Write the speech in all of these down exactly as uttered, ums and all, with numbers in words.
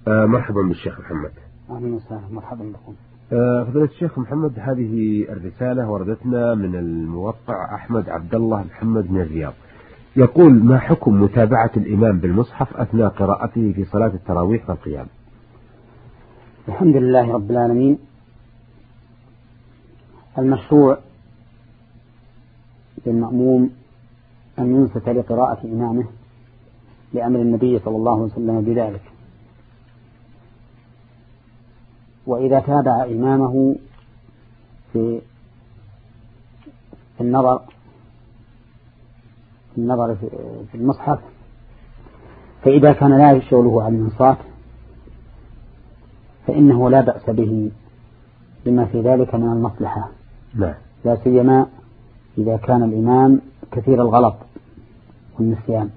آه مرحبا بالشيخ محمد. أهلا وسهلا، مرحبا بكم. آه فضيلة الشيخ محمد، هذه الرسالة وردتنا من الموقع أحمد عبد الله محمد من الرياض، يقول: ما حكم متابعة الإمام بالمصحف أثناء قراءته في صلاة التراويح والقيام؟ الحمد لله رب العالمين. المشروع للمأموم أن ينصت لقراءة إمامه لأمر النبي صلى الله عليه وسلم بذلك، وإذا تابع إمامه في النظر في النظر في المصحف، فإذا كان لا يشغله عن الانصات فإنه لا بأس به لما في ذلك من المصلحة، لا لا سيما إذا كان الإمام كثير الغلط والنسيان.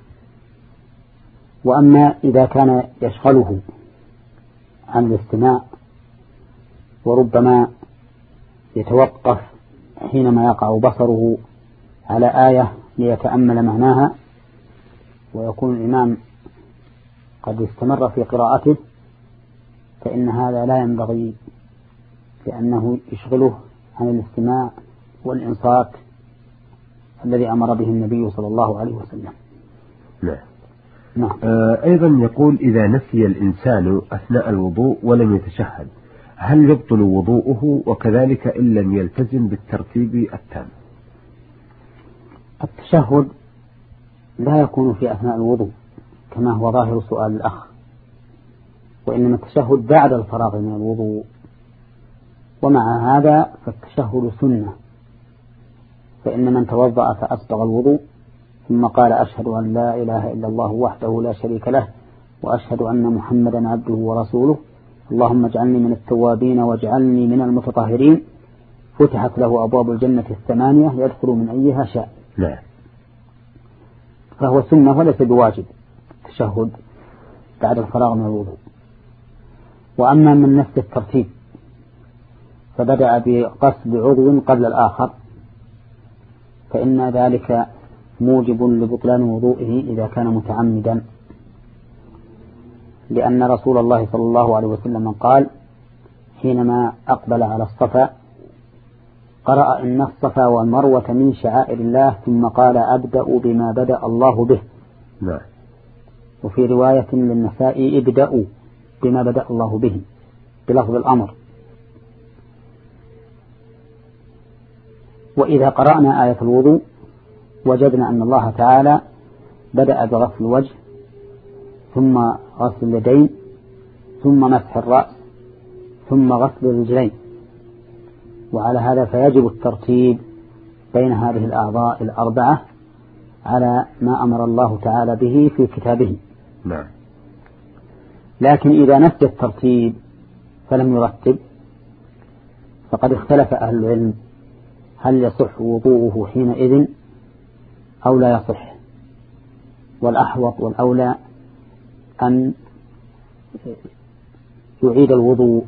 وأما إذا كان يشغله عن الاستماع وربما يتوقف حينما يقع بصره على آية ليتأمل معناها ويكون الإمام قد استمر في قراءته، فإن هذا لا ينبغي، لأنه يشغله عن الاستماع والإنصات الذي أمر به النبي صلى الله عليه وسلم. نعم. نعم. آه أيضا يقول: إذا نسي الإنسان أثناء الوضوء ولم يتشهد هل يبطل وضوءه، وكذلك إن لم يلتزم بالترتيب التام؟ التشهد لا يكون في أثناء الوضوء كما هو ظاهر سؤال الأخ، وإنما التشهد بعد الفراغ من الوضوء، ومع هذا فالتشهد سنة، فإن من توضأ فأسبغ الوضوء ثم قال: أشهد أن لا إله إلا الله وحده لا شريك له وأشهد أن محمدا عبده ورسوله اللهم اجعلني من التوابين واجعلني من المتطهرين، فتحت له أبواب الجنة الثمانية يدخل من أيها شاء. لا. فهو سنة وليس بواجب التشهد بعد الفراغ من الوضوء. وأما من نفس الترتيب فبدأ بقصد عضو قبل الآخر فإن ذلك موجب لبطلان وضوئه إذا كان متعمدا، لأن رسول الله صلى الله عليه وسلم قال حينما أقبل على الصفا قرأ: إن الصفا والمروة من شعائر الله، ثم قال: أبدأ بما بدأ الله به. لا. وفي رواية للنساء: ابدأوا بما بدأ الله به، بلفظ الأمر. وإذا قرأنا آية الوضوء وجدنا أن الله تعالى بدأ بغسل الوجه ثم غسل اليدين ثم مسح الرأس ثم غسل الرجلين، وعلى هذا فيجب الترتيب بين هذه الأعضاء الأربعة على ما أمر الله تعالى به في كتابه. نعم. لكن إذا نسي الترتيب فلم يرتب فقد اختلف أهل العلم هل يصح وضوءه حينئذ أو لا يصح، والأحوط والأولى أن يعيد الوضوء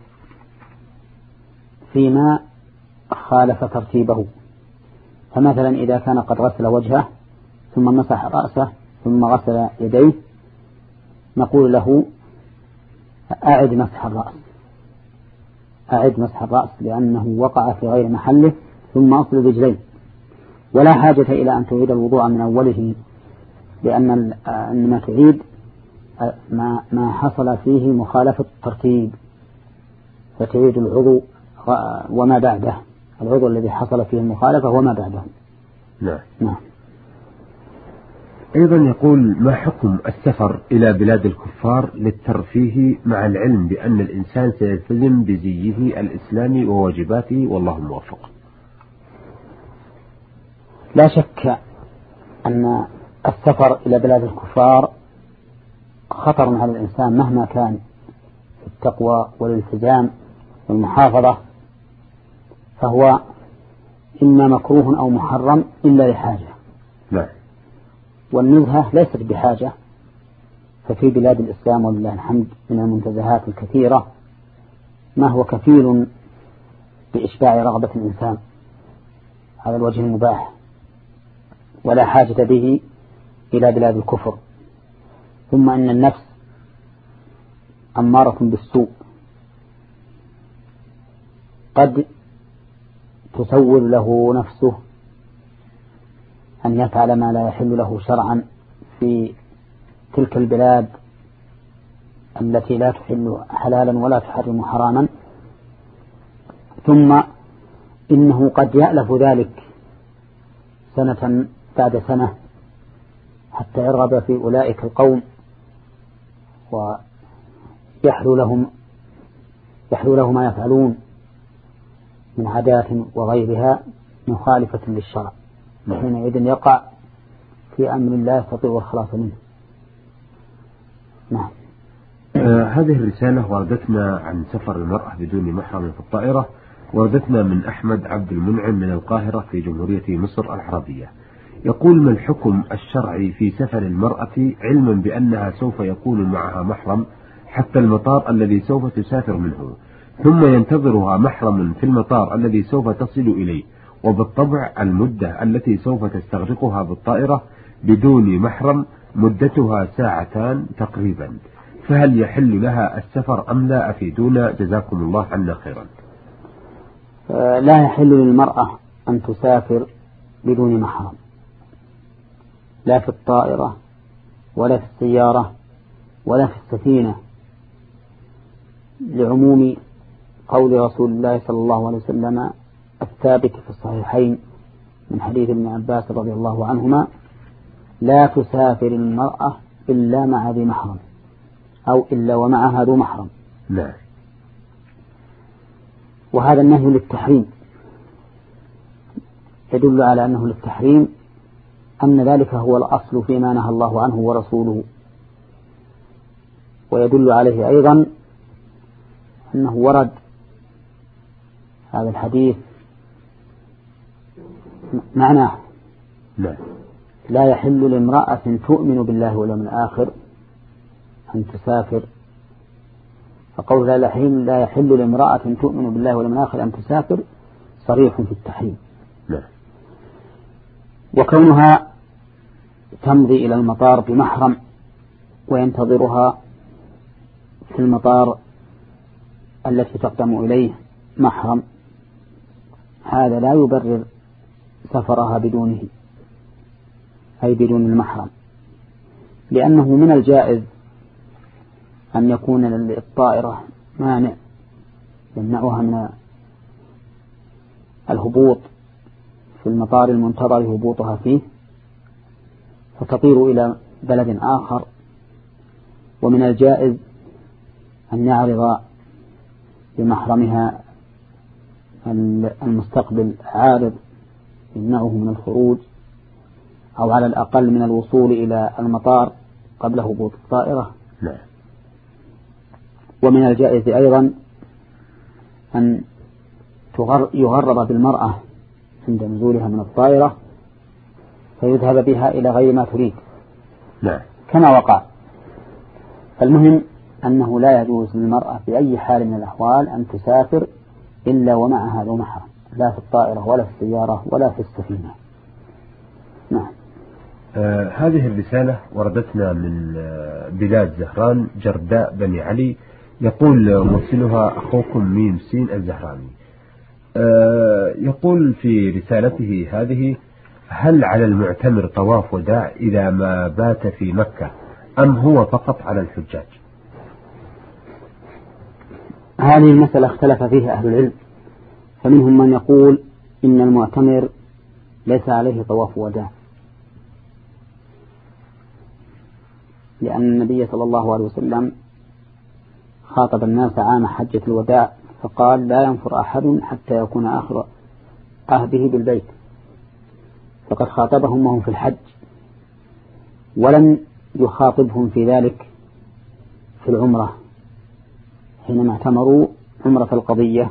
فيما خالف ترتيبه. فمثلا إذا كان قد غسل وجهه ثم مسح رأسه ثم غسل يديه نقول له: أعد مسح الرأس، أعد مسح الرأس لأنه وقع في غير محله، ثم أصل الرجلين، ولا حاجة إلى أن تعيد الوضوء من أوله، لأن ما تعيد ما ما حصل فيه مخالفة الترتيب، فتعيد العضو وما بعده، العضو الذي حصل فيه المخالفة وما بعده. نعم. نعم. أيضا يقول: ما حكم السفر إلى بلاد الكفار للترفيه مع العلم بأن الإنسان سيلتزم بزيه الإسلامي وواجباته والله موفق؟ لا شك أن السفر إلى بلاد الكفار خطر على الإنسان مهما كان في التقوى والالتزام والمحافظة، فهو إما مكروه أو محرم إلا لحاجة. لا. والنزهة ليست بحاجة، ففي بلاد الإسلام ولله الحمد من المنتزهات الكثيرة ما هو كفيل بإشباع رغبة الإنسان على الوجه المباح، ولا حاجة به إلى بلاد الكفر. ثم أن النفس أمارة بالسوء، قد تسول له نفسه أن يفعل ما لا يحل له شرعا في تلك البلاد التي لا تحل حلالا ولا تحرم حراما، ثم إنه قد يألف ذلك سنة بعد سنة حتى يرغب في أولئك القوم ويحلو لهم يحلو له ما يفعلون من عادات وغيرها مخالفة للشرع، حينئذ يقع في أمر لا يستطيع الخلاص منه. نعم. آه هذه الرسالة وردتنا عن سفر المرأة بدون محرم في الطائرة، وردتنا من أحمد عبد المنعم من القاهرة في جمهورية مصر العربية. يقول: ما الحكم الشرعي في سفر المرأة علما بأنها سوف يكون معها محرم حتى المطار الذي سوف تسافر منه، ثم ينتظرها محرم في المطار الذي سوف تصل إليه، وبالطبع المدة التي سوف تستغرقها بالطائرة بدون محرم مدتها ساعتان تقريبا، فهل يحل لها السفر أم لا؟ أفيدونا جزاكم الله عنا خيرا. لا يحل للمرأة أن تسافر بدون محرم، لا في الطائرة ولا في السيارة ولا في السفينة، لعموم قول رسول الله صلى الله عليه وسلم الثابت في الصحيحين من حديث ابن عباس رضي الله عنهما: لا تسافر المرأة إلا مع ذي محرم، أو إلا ومعها ذو محرم. لا. وهذا النهي للتحريم، يدل على أنه للتحريم، أن ذلك هو الأصل فيما نهى الله عنه ورسوله. ويدل عليه أيضا أنه ورد هذا الحديث معناه: لا, لا يحل لامرأة تؤمن بالله واليوم الآخر أن تسافر. فقول لا يحل, لا يحل لامرأة تؤمن بالله واليوم الآخر أن تسافر صريح في التحريم. لا. وكونها تمضي إلى المطار بمحرم وينتظرها في المطار التي تقدم إليه محرم، هذا لا يبرر سفرها بدونه، أي بدون المحرم، لأنه من الجائز أن يكون للطائرة مانع يمنعها من الهبوط في المطار المنتظر هبوطها فيه، فتطير إلى بلد آخر. ومن الجائز أن يعرض بمحرمها المستقبل عارض يمنعه من الخروج، أو على الأقل من الوصول إلى المطار قبل هبوط الطائرة. لا. ومن الجائز أيضا أن يغرب بالمرأة عند نزولها من الطائرة فيذهب بها إلى غير ما تريد. لا. كما وقع. فالمهم أنه لا يجوز للمرأة في أي حال من الأحوال أن تسافر إلا ومعها ذو محرم، لا في الطائرة ولا في السيارة ولا في السفينة. نعم. آه هذه الرسالة وردتنا من آه بلاد زهران جرداء بني علي. يقول مرسلها أخوكم ميم سين الزهراني. آه يقول في رسالته هذه: هل على المعتمر طواف وداع إذا ما بات في مكة، أم هو فقط على الحجاج؟ هذه المسألة اختلف فيها أهل العلم، فمنهم من يقول إن المعتمر ليس عليه طواف وداع، لأن النبي صلى الله عليه وسلم خاطب الناس عام حجة الوداع فقال: لا ينفر أحد حتى يكون آخر عهده بالبيت، فقد خاطبهم وهم في الحج، ولم يخاطبهم في ذلك في العمرة حينما اعتمروا عمرة القضية،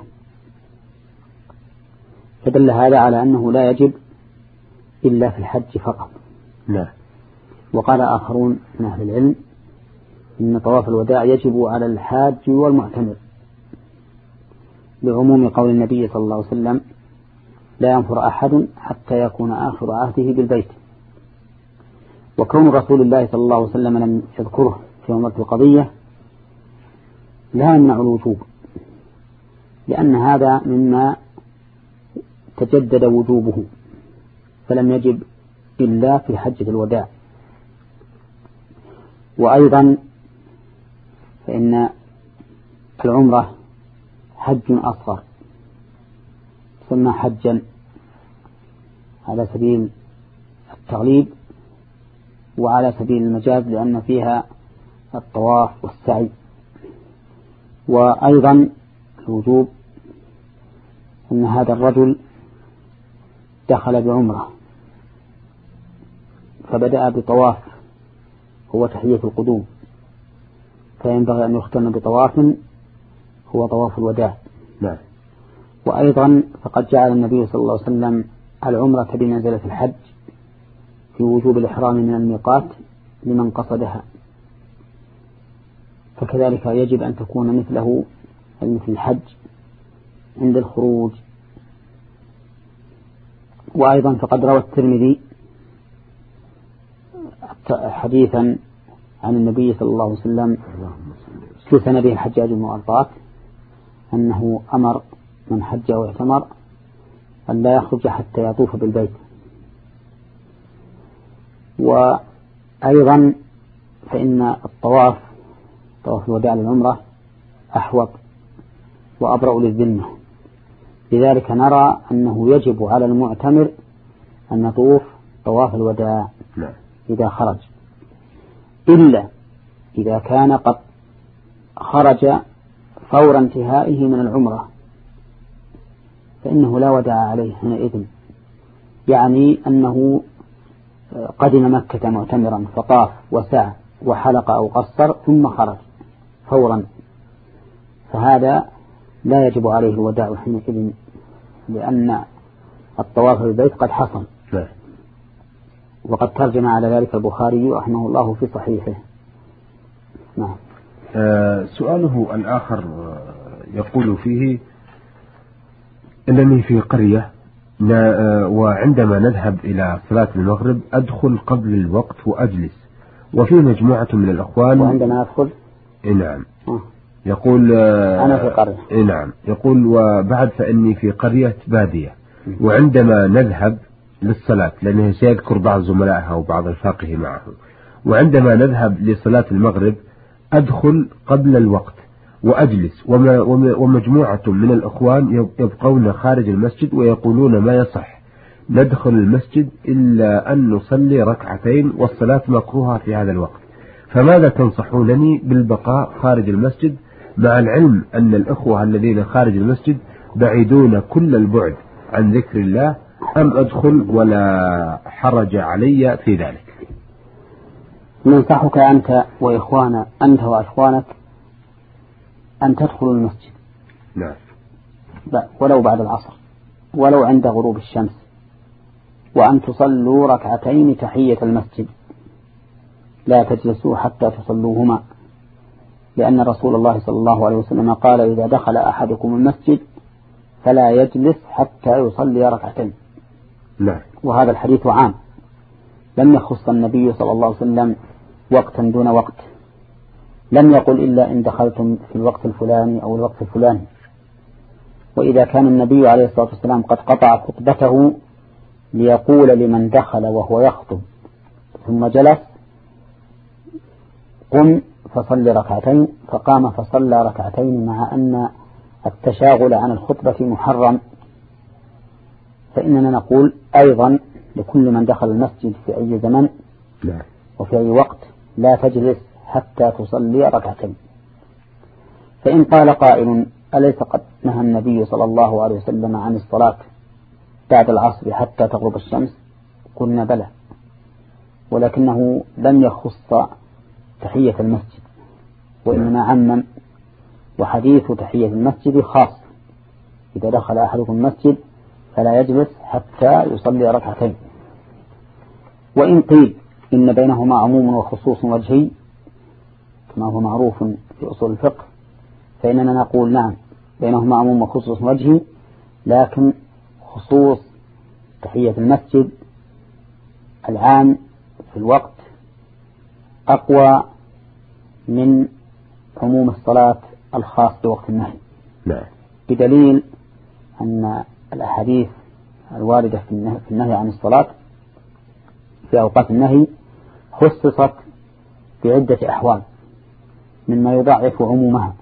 فدل هذا على أنه لا يجب إلا في الحج فقط. لا. وقال آخرون من أهل العلم إن طواف الوداع يجب على الحاج والمعتمر، لعموم قول النبي صلى الله عليه وسلم: لا ينفر أحد حتى يكون آخر عهده بالبيت. وكون رسول الله صلى الله عليه وسلم لم يذكره في عمرة القضية لا يمنع الوجوب، لأن هذا مما تجدد وجوبه فلم يجب إلا في حجة الوداع. وأيضا فإن العمرة حج أصغر ثم حجا على سبيل التغليب وعلى سبيل المجاز لأن فيها الطواف والسعي. وأيضا الوجوب أن هذا الرجل دخل بعمرة فبدأ بطواف هو تحية القدوم، فينبغي أن يختم بطواف هو طواف الوداع. نعم. وأيضا فقد جعل النبي صلى الله عليه وسلم العمرة بمنزلة الحج في وجوب الإحرام من الميقات لمن قصدها، فكذلك يجب أن تكون مثله مثل الحج عند الخروج. وأيضا فقد روى الترمذي حديثا عن النبي صلى الله عليه وسلم في سنده الحجاج بن أرطاة أنه أمر من حج أو اعتمر أن لا يخرج حتى يطوف بالبيت. وأيضا فإن الطواف طواف الوداع للعمرة أحوط وأبرأ للذمة، لذلك نرى أنه يجب على المعتمر أن يطوف طواف الوداع إذا خرج، إلا إذا كان قد خرج فور انتهائه من العمرة فإنه لا وداع عليه حينئذ، يعني أنه قدم مكة معتمرا فطاف وسعى وحلق أو قصر ثم خرج فورا، فهذا لا يجب عليه الوداع حينئذ لأن الطواف بالبيت قد حصل. وقد ترجم على ذلك البخاري رحمه الله في صحيحه. نعم. آه سؤاله الآخر يقول فيه إنني في قرية وعندما نذهب إلى صلاة المغرب أدخل قبل الوقت وأجلس وفي مجموعة من الأخوان. وعندما أدخل نعم آه. يقول آه أنا في قرية. نعم يقول وبعد فإني في قرية بادية وعندما نذهب للصلاة لأنه سيذكر بعض زملائها وبعض رفاقه معه، وعندما نذهب لصلاة المغرب أدخل قبل الوقت وأجلس ومجموعة من الأخوان يبقون خارج المسجد ويقولون ما يصح ندخل المسجد إلا أن نصلي ركعتين والصلاة مكروهة في هذا الوقت، فماذا تنصحونني بالبقاء خارج المسجد مع العلم أن الأخوة الذين خارج المسجد بعيدون كل البعد عن ذكر الله، أم أدخل ولا حرج علي في ذلك؟ ننصحك أنت وإخوانا أنت وإخوانك أن تدخلوا المسجد. نعم. ولو بعد العصر ولو عند غروب الشمس، وأن تصلوا ركعتين تحية المسجد لا تجلسوا حتى تصلوهما، لأن رسول الله صلى الله عليه وسلم قال إذا دخل أحدكم المسجد فلا يجلس حتى يصلي ركعتين. نعم. وهذا الحديث عام لم يخص النبي صلى الله عليه وسلم وقتا دون وقت، لم يقل إلا إن دخلتم في الوقت الفلاني أو الوقت الفلاني. وإذا كان النبي عليه الصلاة والسلام قد قطع خطبته ليقول لمن دخل وهو يخطب ثم جلس قم فصل ركعتين، فقام فصلى ركعتين مع أن التشاغل عن الخطبة محرم، فإننا نقول أيضا لكل من دخل المسجد في أي زمن وفي أي وقت لا تجلس حتى تصلي ركعتين. فإن قال قائل أليس قد نهى النبي صلى الله عليه وسلم عن الصلاة بعد العصر حتى تغرب الشمس؟ قلنا بلى، ولكنه لم يخص تحية المسجد وإنما عمم، وحديث تحية المسجد خاص، إذا دخل أحدكم المسجد فلا يجلس حتى يصلي ركعتين. وإن قيل إن بينهما عموم وخصوص وجهي كما هو معروف في أصول الفقه، فإننا نقول نعم بينهما عموم وخصوص وجهي، لكن خصوص تحية المسجد العام في الوقت أقوى من عموم الصلاة الخاص بوقت النهي. نعم. بدليل أن الأحاديث الواردة في النهي, في النهي عن الصلاة في أوقات النهي خصصت بعدة أحوال مما يضعف عمومها.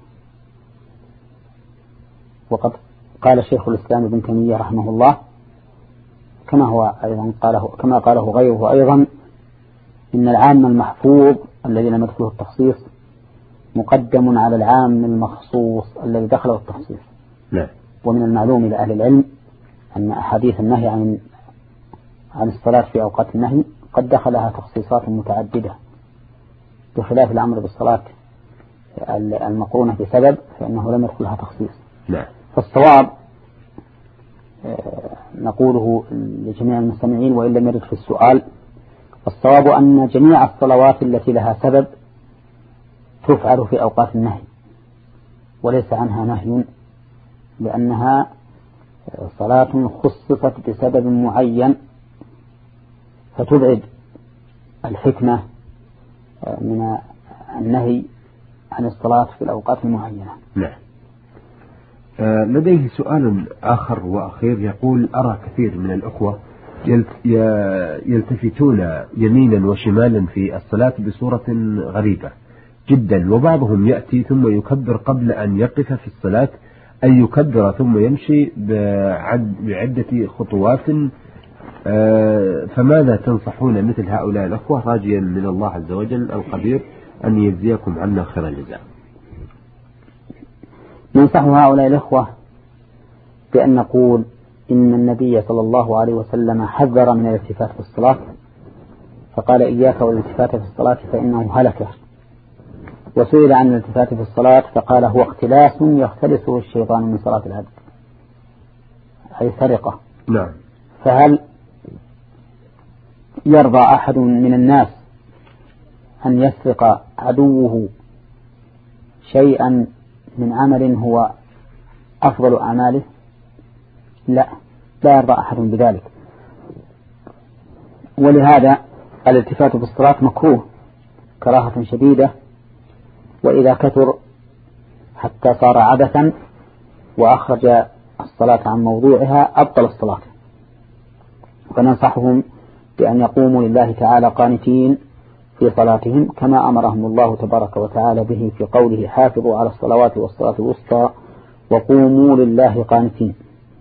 وقد قال شيخ الإسلام ابن تيمية رحمه الله كما هو أيضا قاله كما قاله غيره أيضا إن العام المحفوظ الذي لم يدخله التخصيص مقدم على العام المخصوص الذي دخله التخصيص. نعم. ومن المعلوم لأهل العلم أن أحاديث النهي عن عن الصلاة في أوقات النهي قد دخلها تخصيصات متعددة، بخلاف الأمر بالصلاة المقرونة بسبب فإنه لم يدخلها تخصيص. نعم. فالصواب نقوله لجميع المستمعين وإن لم يرد في السؤال، الصواب أن جميع الصلوات التي لها سبب تفعل في أوقات النهي وليس عنها نهي، لأنها صلاة خصصت بسبب معين فتبعد الحكمة من النهي عن الصلاة في الأوقات المعينة. نعم. لديه سؤال آخر وأخير يقول: أرى كثير من الأخوة يلتفتون يمينا وشمالا في الصلاة بصورة غريبة جدا، وبعضهم يأتي ثم يكبر قبل أن يقف في الصلاة، أي يكبر ثم يمشي بعدة خطوات، فماذا تنصحون مثل هؤلاء الأخوة راجيا من الله عز وجل القدير أن يجزيكم عنا خير الجزاء؟ ننصح هؤلاء الأخوة بأن نقول إن النبي صلى الله عليه وسلم حذر من الالتفات في الصلاة، فقال: إياك والالتفات في الصلاة فإنه هلكة. وسئل عن الالتفات في الصلاة فقال: هو اختلاس يختلسه الشيطان من صلاة العبد، أي سرقة. نعم. فهل يرضى أحد من الناس أن يسرق عدوه شيئا من عمل هو أفضل أعماله؟ لا، لا يرضى أحد بذلك. ولهذا الالتفات في الصلاة مكروه كراهة شديدة، وإذا كثر حتى صار عبثا وأخرج الصلاة عن موضوعها أبطل الصلاة. فننصحهم بأن يقوموا لله تعالى قانتين في صلاتهم كما أمرهم الله تبارك وتعالى به في قوله: حافظوا على الصلوات والصلاة الوسطى وقوموا لله قانتين.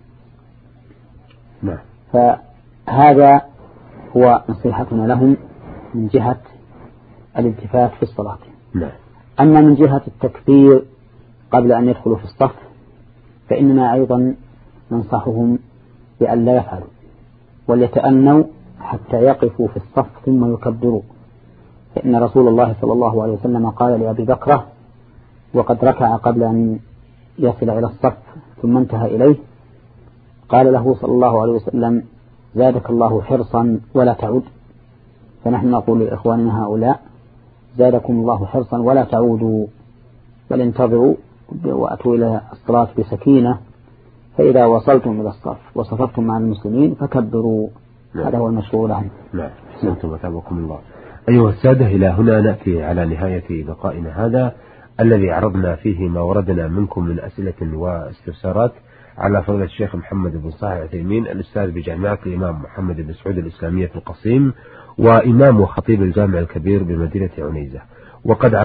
نعم. فهذا هو نصيحتنا لهم من جهة الالتفات في الصلاة. نعم. أما من جهة التكبير قبل أن يدخلوا في الصف فإننا أيضا ننصحهم بأن لا يفعلوا، وليتأنوا حتى يقفوا في الصف ثم يكبروا، فإن رسول الله صلى الله عليه وسلم قال لأبي بكر وقد ركع قبل أن يصل إلى الصف ثم انتهى إليه، قال له صلى الله عليه وسلم: زادك الله حرصا ولا تعود. فنحن نقول لإخواننا هؤلاء: زادكم الله حرصا ولا تعودوا، بل انتظروا وأتوا إلى الصلاة بسكينة، فإذا وصلتم إلى الصف وصفتم مع المسلمين فكبروا. نعم. هذا هو المشروع لهم. نعم. أحسنتم وثابكم الله. أيها السادة، إلى هنا نأتي على نهاية لقائنا هذا الذي عرضنا فيه ما وردنا منكم من أسئلة واستفسارات على فضيلة الشيخ محمد بن صالح العثيمين، الأستاذ بجامعة الإمام محمد بن سعود الإسلامية في القصيم، وإمام وخطيب الجامع الكبير بمدينة عنيزة. وقد